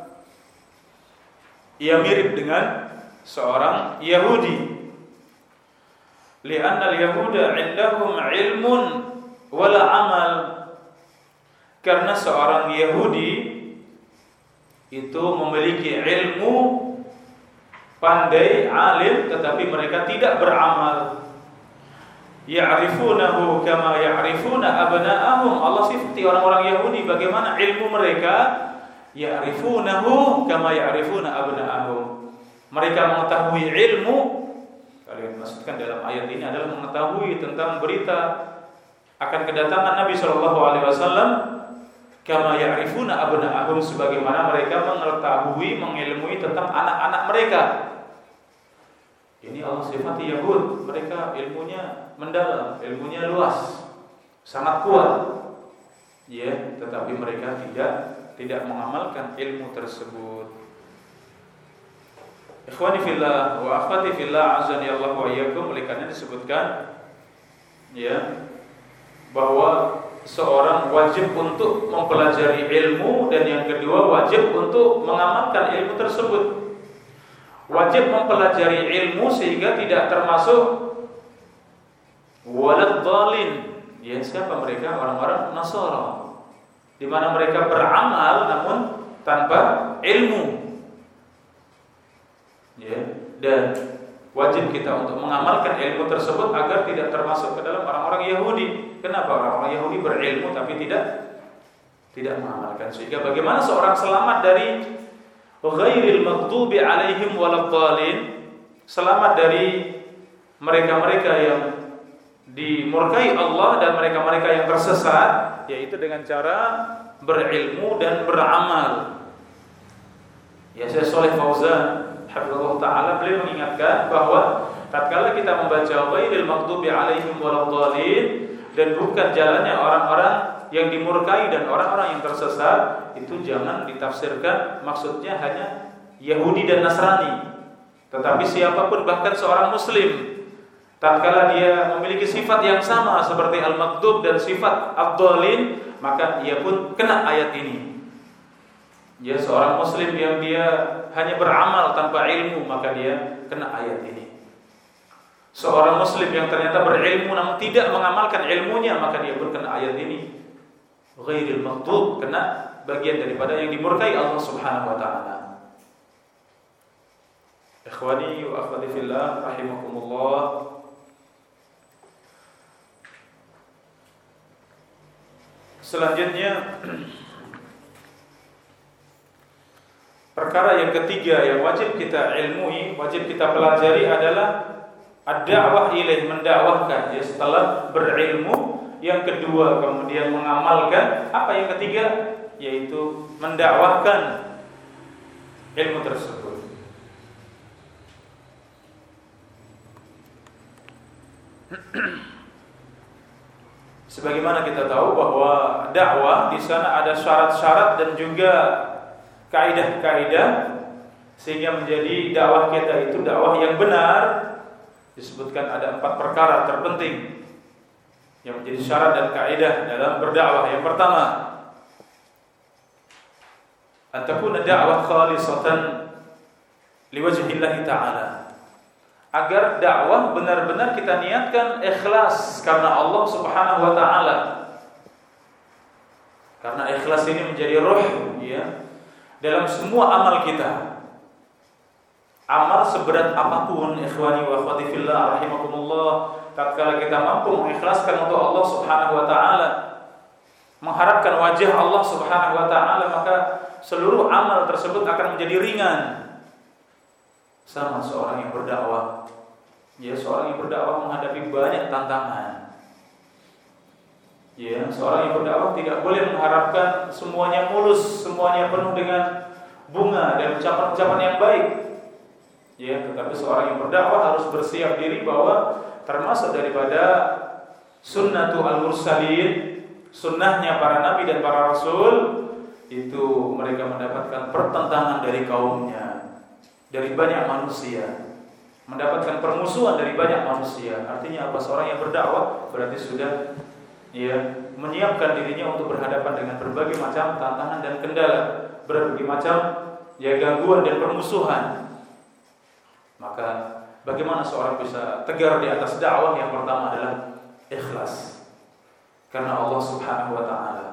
ia mirip dengan seorang Yahudi. Li'anna al-yahuda 'indahum 'ilmun wala 'amal. Karena seorang Yahudi itu memiliki ilmu, pandai, alim, tetapi mereka tidak beramal. Ya'rifunahu kama ya'rifuna abna'ahum. Allah sifati orang-orang Yahudi bagaimana ilmu mereka. Ya'rifunahu kama ya'rifuna abna'ahum. Mereka mengetahui ilmu, kalau yang dimaksudkan dalam ayat ini adalah mengetahui tentang berita akan kedatangan Nabi sallallahu alaihi wasallam, kama ya'rifuna abna'ahum, sebagaimana mereka mengetahui, mengilmui tentang anak-anak mereka. Ini Allah sifati Yahud, mereka ilmunya mendalam, ilmunya luas, sangat kuat. Ya, tetapi mereka tidak tidak mengamalkan ilmu tersebut. Ikhwani fillah wa akhwati fillah, azani Allah wa iyyakum, oleh karena disebutkan ya bahwa seorang wajib untuk mempelajari ilmu, dan yang kedua wajib untuk mengamalkan ilmu tersebut. Wajib mempelajari ilmu sehingga tidak termasuk walad dhalin. Ya, siapa mereka? Orang-orang Nasara, di mana mereka beramal namun tanpa ilmu. Ya, dan wajib kita untuk mengamalkan ilmu tersebut agar tidak termasuk ke dalam orang-orang Yahudi. Kenapa orang-orang Yahudi berilmu tapi tidak tidak mengamalkan? Sehingga bagaimana seorang selamat dari ghairil maghdubi alaihim waladhdallin, selamat dari mereka-mereka yang dimurkai Allah dan mereka-mereka yang tersesat, yaitu dengan cara berilmu dan beramal. Ya, Syekh Shalih Fauzan hafizallahu taala beliau mengingatkan bahwa tatkala kita membaca ghairil maghdubi alaihim waladhdallin dan bukan jalannya orang-orang yang dimurkai dan orang-orang yang tersesat, itu jangan ditafsirkan maksudnya hanya Yahudi dan Nasrani, tetapi siapapun, bahkan seorang muslim, tatkala dia memiliki sifat yang sama seperti al-maghdub dan sifat ad-dhalin, maka ia pun kena ayat ini. Ya, seorang muslim yang dia hanya beramal tanpa ilmu, maka dia kena ayat ini. Seorang muslim yang ternyata berilmu namun tidak mengamalkan ilmunya, maka dia pun kena ayat ini. Ghairil maghdub, kena bagian daripada yang dimurkai Allah Subhanahu wa taala. Ikhwani wa akhwati fillah rahimakumullah. Selanjutnya, perkara yang ketiga yang wajib kita ilmui, wajib kita pelajari adalah ad-da'wah ilaih, mendakwahkan. Ya, setelah berilmu, yang kedua kemudian mengamalkan. Apa yang ketiga? Yaitu mendakwahkan ilmu tersebut. Sebagaimana kita tahu bahwa dakwah di sana ada syarat-syarat dan juga kaidah-kaidah, sehingga menjadi dakwah kita itu dakwah yang benar. Disebutkan ada empat perkara terpenting yang menjadi syarat dan kaidah dalam berdakwah. Yang pertama, an takuna da'wah khalisatan liwajhillahi ta'ala. Agar dakwah benar-benar kita niatkan ikhlas karena Allah Subhanahu wa taala. Karena ikhlas ini menjadi ruh, ya, dalam semua amal kita. Amal seberat apapun, ikhwani wa akhwati fillah rahimakumullah, tatkala kita mampu mengikhlaskan untuk Allah Subhanahu wa taala, mengharapkan wajah Allah Subhanahu wa taala, maka seluruh amal tersebut akan menjadi ringan. Sama seorang yang berdakwah, ya, seorang yang berdakwah menghadapi banyak tantangan. Ya, seorang yang berdakwah tidak boleh mengharapkan semuanya mulus, semuanya penuh dengan bunga dan ucapan-ucapan yang baik. Ya, tetapi seorang yang berdakwah harus bersiap diri bahwa termasuk daripada sunnatu al-mursalin, sunnahnya para nabi dan para rasul, itu mereka mendapatkan pertentangan dari kaumnya, dari banyak manusia, mendapatkan permusuhan dari banyak manusia. Artinya apa? Seorang yang berdakwah berarti sudah, ya, menyiapkan dirinya untuk berhadapan dengan berbagai macam tantangan dan kendala, berbagai macam, ya, gangguan dan permusuhan. Maka bagaimana seorang bisa tegar di atas dakwah? Yang pertama adalah ikhlas karena Allah Subhanahu wa taala.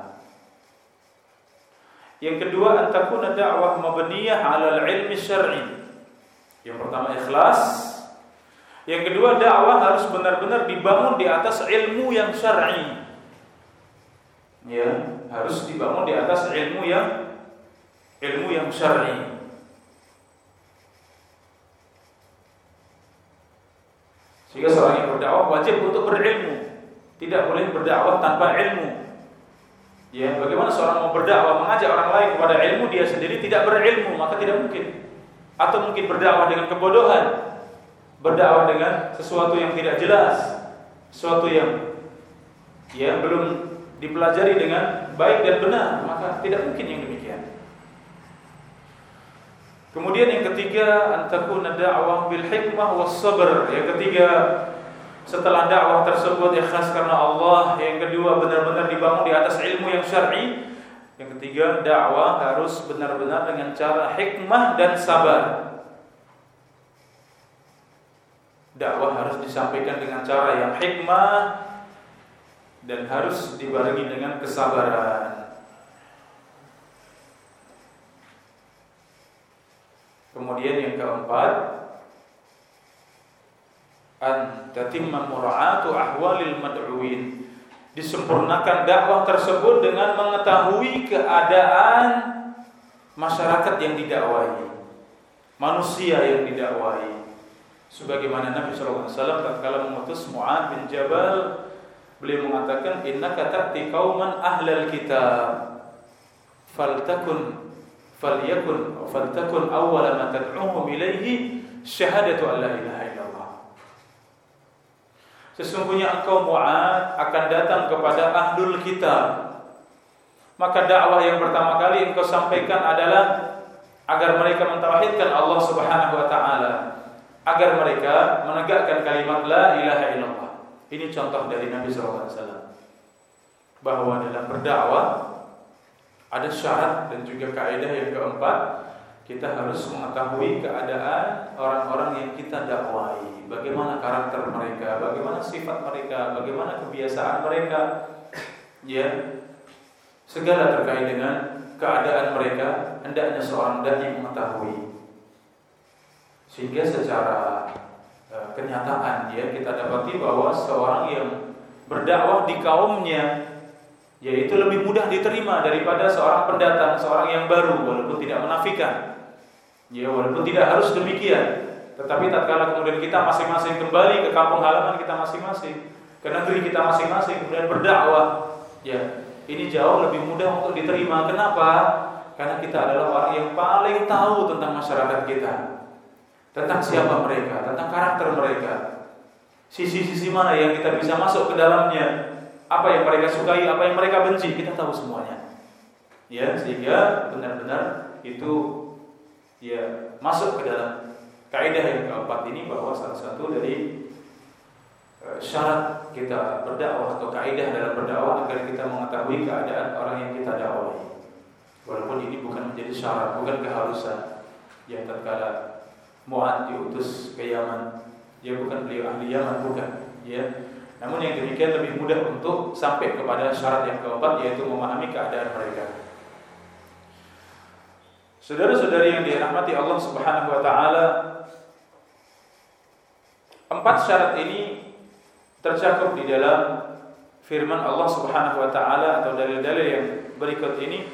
Yang kedua, an takuna da'wah mabniyah 'ala al-'ilmi syar'i. Yang pertama ikhlas. Yang kedua, dakwah harus benar-benar dibangun di atas ilmu yang syar'i. Ya, harus dibangun di atas ilmu yang ilmu yang syar'i. Sehingga seorang yang berdakwah wajib untuk berilmu, tidak boleh berdakwah tanpa ilmu. Ya, bagaimana seorang mau berdakwah mengajak orang lain kepada ilmu, dia sendiri tidak berilmu, maka tidak mungkin. Atau mungkin berdakwah dengan kebodohan. berdakwah dengan sesuatu yang tidak jelas, sesuatu yang yang belum dipelajari dengan baik dan benar, maka tidak mungkin yang demikian. Kemudian yang ketiga, antakuna da'wah bil hikmah was sabr. Yang ketiga, setelah dakwah tersebut ikhlas karena Allah. Yang kedua, benar-benar dibangun di atas ilmu yang syar'i. Yang ketiga, dakwah harus benar-benar dengan cara hikmah dan sabar. Dakwah harus disampaikan dengan cara yang hikmah dan harus dibarengi dengan kesabaran. Kemudian yang keempat, an tatimma mura'atu ahwalil mad'uin. Disempurnakan dakwah tersebut dengan mengetahui keadaan masyarakat yang didakwai, manusia yang didakwai. Sebagaimana Nabi sallallahu alaihi wasallam tatkala mengutus Mu'adz bin Jabal, beliau mengatakan, innaka ta'ti qauman ahlal kitab faltakun falyakun faltakun awwala ma tad'uhum ilaihi syahadatu an la ilaha illallah. Sesungguhnya engkau Mu'adz akan datang kepada ahlul kitab, maka dakwah yang pertama kali engkau sampaikan adalah agar mereka mentauhidkan Allah Subhanahu wa taala, agar mereka menegakkan kalimat la ilaha illallah. Ini contoh dari Nabi sallallahu alaihi wasallam, bahwa dalam berdakwah ada syarat dan juga kaidah yang keempat. Kita harus mengetahui keadaan orang-orang yang kita dakwai, bagaimana karakter mereka, bagaimana sifat mereka, bagaimana kebiasaan mereka, ya, segala terkait dengan keadaan mereka hendaknya seorang dai mengetahui. Sehingga secara uh, kenyataan ya kita dapati bahwa seorang yang berdakwah di kaumnya yaitu lebih mudah diterima daripada seorang pendatang, seorang yang baru, walaupun tidak menafikan. Ya, walaupun tidak harus demikian, tetapi tatkala kemudian kita masing-masing kembali ke kampung halaman kita masing-masing, ke negeri kita masing-masing, kemudian berdakwah, ya, ini jauh lebih mudah untuk diterima. Kenapa? Karena kita adalah orang yang paling tahu tentang masyarakat kita, tentang siapa mereka, tentang karakter mereka, sisi-sisi mana yang kita bisa masuk ke dalamnya, apa yang mereka sukai, apa yang mereka benci, kita tahu semuanya. Ya, sehingga benar-benar itu ya masuk ke dalam kaidah yang keempat ini, bahwa salah satu dari uh, syarat kita berdakwah atau kaidah dalam berdakwah agar kita mengetahui keadaan orang yang kita dakwai. Walaupun ini bukan menjadi syarat, bukan keharusan. Yang tatkala Mu'adz diutus ke Yaman, ya bukan beliau ahli Yaman, bukan, ya. Namun yang demikian lebih mudah untuk sampai kepada syarat yang keempat, yaitu memahami keadaan mereka. Saudara-saudari yang dirahmati Allah Subhanahu wa taala, empat syarat ini tercakup di dalam firman Allah Subhanahu wa taala atau dalil-dalil yang berikut ini.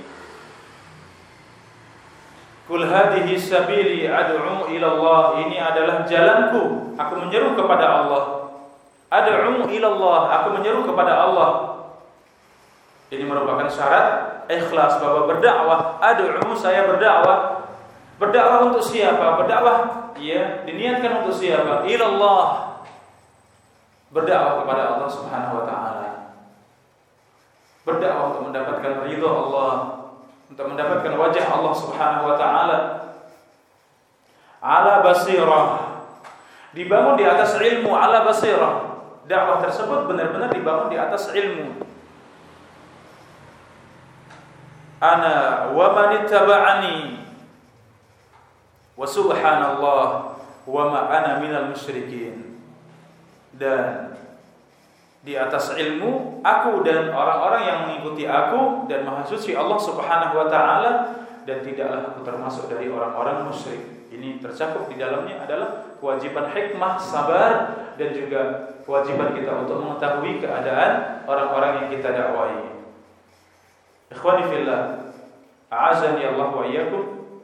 Qul hadhihi sabili ad'u ila Allah. Ini adalah jalanku, aku menyeru kepada Allah. Ad'u ila Allah, aku menyeru kepada Allah. Ini merupakan syarat ikhlas, bahwa berdakwah, ad'u, saya berdakwah. Berdakwah untuk siapa? Berdakwah ya diniatkan untuk siapa? Ilallah. Berdakwah kepada Allah Subhanahu wa taala. Berdakwah untuk mendapatkan ridha Allah, untuk mendapatkan wajah Allah Subhanahu wa taala. Ala basirah. Dibangun di atas ilmu, ala basirah. Dakwah tersebut benar-benar dibangun di atas ilmu. Ana wa man ittaba'ani wa subhanallah wa ma ana minal musyrikin. Dan di atas ilmu, aku dan orang-orang yang mengikuti aku, dan maha suci Allah Subhanahu wa taala, dan tidaklah aku termasuk dari orang-orang musyrik. Ini tercakup di dalamnya adalah kewajiban hikmah, sabar, dan juga kewajiban kita untuk mengetahui keadaan orang-orang yang kita dakwai. Ikhwani fillah, a'azani Allah wa iyyakum.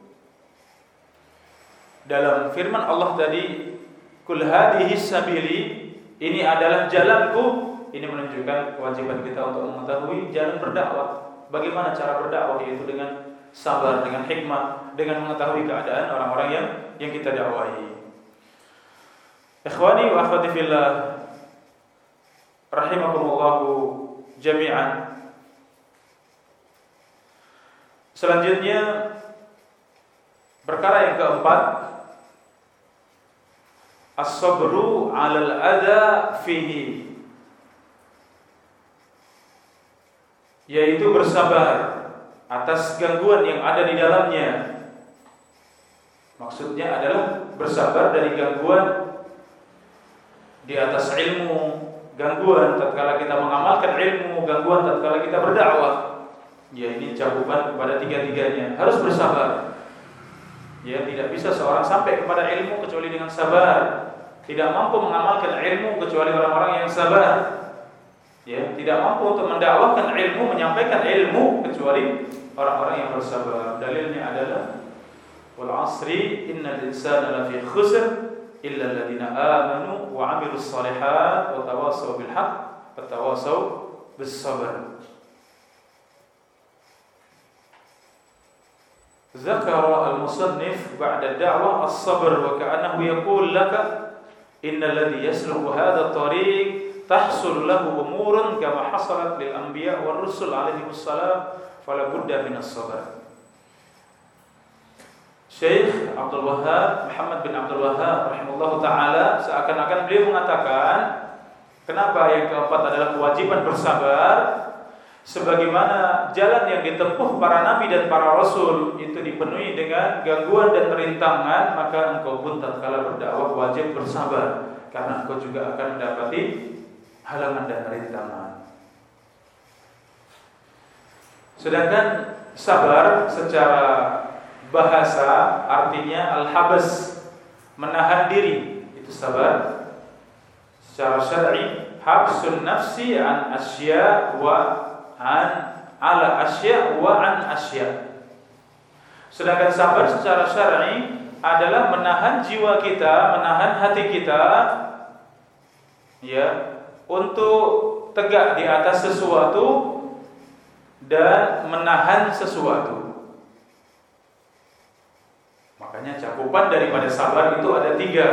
Dalam firman Allah tadi, kul hadhihi sabili, ini adalah jalanku. Ini menunjukkan kewajiban kita untuk mengetahui jalan berdakwah. Bagaimana cara berdakwah, yaitu dengan sabar, dengan hikmah, dengan mengetahui keadaan orang-orang yang yang kita dakwai. Ikhwani wa akhwati fillah, rahimakumullahu jami'an. Selanjutnya perkara yang keempat, as-sabru 'alal adza fihi, yaitu bersabar atas gangguan yang ada di dalamnya. Maksudnya adalah bersabar dari gangguan di atas ilmu, gangguan tatkala kita mengamalkan ilmu, gangguan tatkala kita berdakwah. Ya, ini cakupan kepada tiga-tiganya. Harus bersabar. Ya, tidak bisa seorang sampai kepada ilmu kecuali dengan sabar. Tidak mampu mengamalkan ilmu kecuali orang-orang yang sabar. Ya, tidak mampu untuk mendakwahkan ilmu, menyampaikan ilmu kecuali orang-orang yang bersabar. Dalilnya adalah wal 'asri innal insana lafi khusr illa alladziina aamanu wa 'amilus shalihaat wa tawassaw bil haqq wa tawassaw bis sabr. Zakara al-musannif ba'da ad-da'wah as-sabr wa ka'annahu yaqul laka innal ladzi yasluku hadha at-tariq tahsul lahu umurun kama hasalat lil anbiya' war rusul alaihi wassalam fala budda min as-sabr. Syekh Abdul Wahhab, Muhammad bin Abdul Wahhab rahimahullahu taala, seakan-akan beliau mengatakan kenapa yang keempat adalah kewajiban bersabar, sebagaimana jalan yang ditempuh para nabi dan para rasul itu dipenuhi dengan gangguan dan rintangan, maka engkau pun tatkala berdakwah wajib bersabar karena engkau juga akan mendapati halangan dan rintangan. Sedangkan sabar secara bahasa artinya al-habas, menahan diri, itu sabar. Secara syar'i habsun nafsi an asya wa an ala asya wa an asya. Sedangkan sabar secara syar'i adalah menahan jiwa kita, menahan hati kita, ya, untuk tegak di atas sesuatu dan menahan sesuatu. Makanya cakupan daripada sabar itu ada tiga.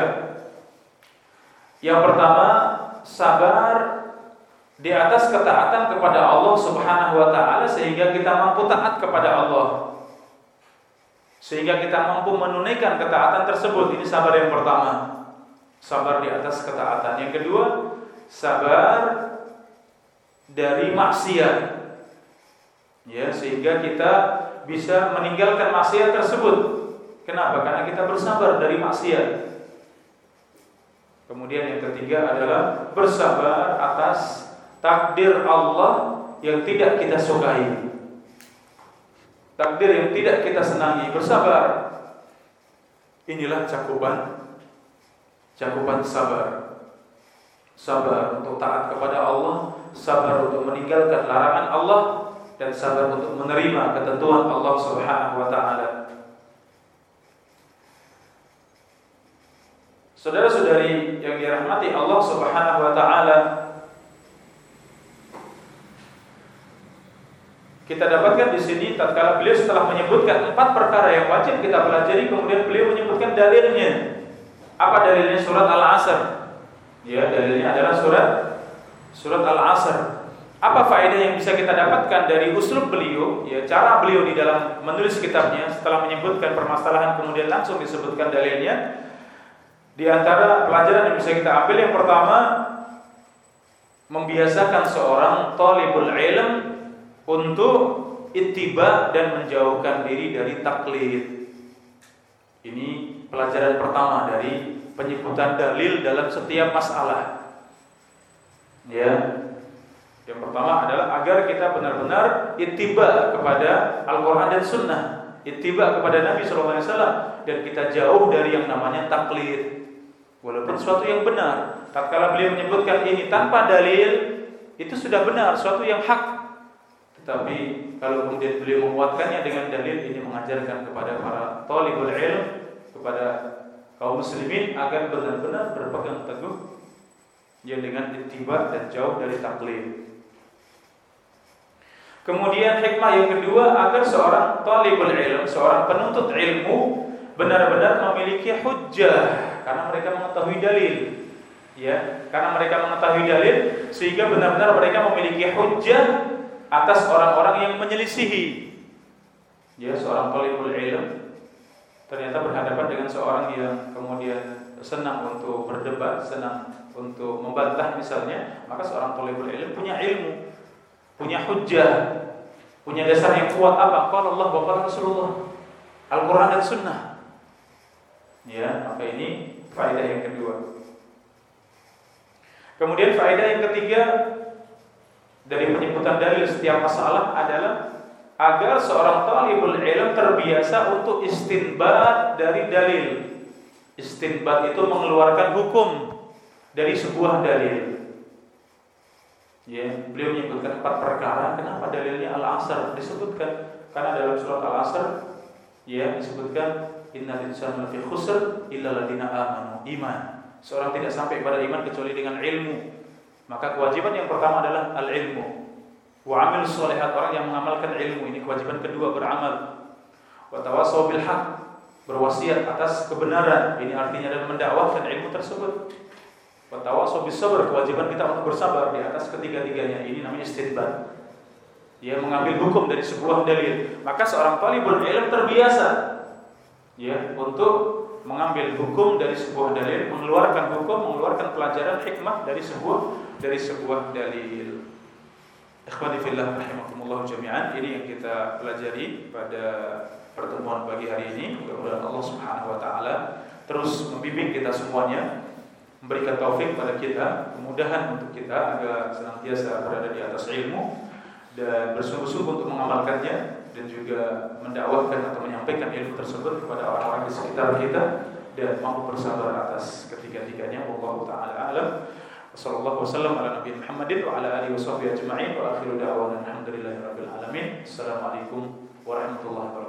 Yang pertama, sabar di atas ketaatan kepada Allah Subhanahu wa taala sehingga kita mampu taat kepada Allah, sehingga kita mampu menunaikan ketaatan tersebut. Ini sabar yang pertama, sabar di atas ketaatan. Yang kedua, sabar dari maksiat, ya, sehingga kita bisa meninggalkan maksiat tersebut. Kenapa? Karena kita bersabar dari maksiat. Kemudian yang ketiga adalah bersabar atas takdir Allah yang tidak kita sukai, takdir yang tidak kita senangi. Bersabar. Inilah cakupan cakupan sabar. Sabar untuk taat kepada Allah, sabar untuk meninggalkan larangan Allah, dan sabar untuk menerima ketentuan Allah Subhanahu wa taala. Saudara-saudari yang dirahmati Allah Subhanahu wa taala, kita dapatkan di sini tatkala beliau setelah menyebutkan empat perkara yang wajib kita pelajari, kemudian beliau menyebutkan dalilnya. Apa dalilnya? Surat Al-Asr. Ya, dalilnya adalah surat surat Al-Asr. Apa faedah yang bisa kita dapatkan dari uslub beliau, ya, cara beliau di dalam menulis kitabnya setelah menyebutkan permasalahan kemudian langsung disebutkan dalilnya? Di antara pelajaran yang bisa kita ambil, yang pertama, membiasakan seorang talibul ilm untuk ittiba dan menjauhkan diri dari taklid. Ini pelajaran pertama dari penyebutan dalil dalam setiap masalah. Ya. Yang pertama adalah agar kita benar-benar ittiba kepada Al-Quran dan Sunnah, ittiba kepada Nabi shallallahu alaihi wasallam, dan kita jauh dari yang namanya taklid. Walaupun suatu yang benar, tatkala beliau menyebutkan ini tanpa dalil, itu sudah benar, suatu yang hak. Tetapi kalau kemudian beliau menguatkannya dengan dalil, ini mengajarkan kepada para talibul ilm, kepada kaum muslimin agar benar-benar berpegang teguh ya dengan ittiba dan jauh dari taklid. Kemudian hikmah yang kedua, agar seorang talibul ilm, seorang penuntut ilmu, benar-benar memiliki hujjah karena mereka mengetahui dalil. Ya, karena mereka mengetahui dalil sehingga benar-benar mereka memiliki hujjah atas orang-orang yang menyelisihi. Ya, seorang talibul ilm ternyata berhadapan dengan seorang yang kemudian senang untuk berdebat, senang untuk membantah misalnya, maka seorang talibul ilm punya ilmu, punya hujjah, punya dasar yang kuat apa? Qala Allah wa qala Rasulullah. Al-Qur'an dan Sunnah. Ya, maka ini faedah yang kedua. Kemudian faedah yang ketiga dari penyebutan dalil setiap masalah adalah agar seorang talibul ilm terbiasa untuk istinbat dari dalil. Istinbat itu mengeluarkan hukum dari sebuah dalil. Ya, beliau menyebutkan empat perkara. Kenapa dalilnya Al-Asr disebutkan? Karena dalam surat Al-Asr ya disebutkan innal insana lafi khusr illa alladziina aamanu. Iman. Seorang tidak sampai pada iman kecuali dengan ilmu. Maka kewajiban yang pertama adalah al-ilmu. Wa 'amilus shalihat, orang yang mengamalkan ilmu. Ini kewajiban kedua, beramal. Wa tawassaw bil haqq, berwasiat atas kebenaran. Ini artinya adalah mendakwahkan ilmu tersebut. Wa tawassaw bis sabr, kewajiban kita untuk bersabar di atas ketiga-tiganya. Ini namanya istinbat. Dia mengambil hukum dari sebuah dalil. Maka seorang talibul ilm terbiasa ya untuk mengambil hukum dari sebuah dalil, mengeluarkan hukum, mengeluarkan pelajaran hikmah dari sebuah dari sebuah dalil. Ikhwani fillah rahimakumullah jami'an, ini yang kita pelajari pada pertemuan pagi hari ini. Mudah-mudahan Allah Subhanahu wa taala terus membimbing kita semuanya, memberikan taufik pada kita, kemudahan untuk kita agar senantiasa berada di atas ilmu dan bersungguh-sungguh untuk mengamalkannya dan juga mendakwahkan atau menyampaikan ilmu tersebut kepada orang-orang di sekitar kita dan mampu bersabar atas ketiga-tiganya. Wallahu taala a'lam. Wassallallahu wasallam ala nabiyina Muhammadin wa ala alihi washabbihi ajma'in wa akhiru da'wana alhamdulillahirabbil alamin. Assalamualaikum warahmatullahi wabarakatuh.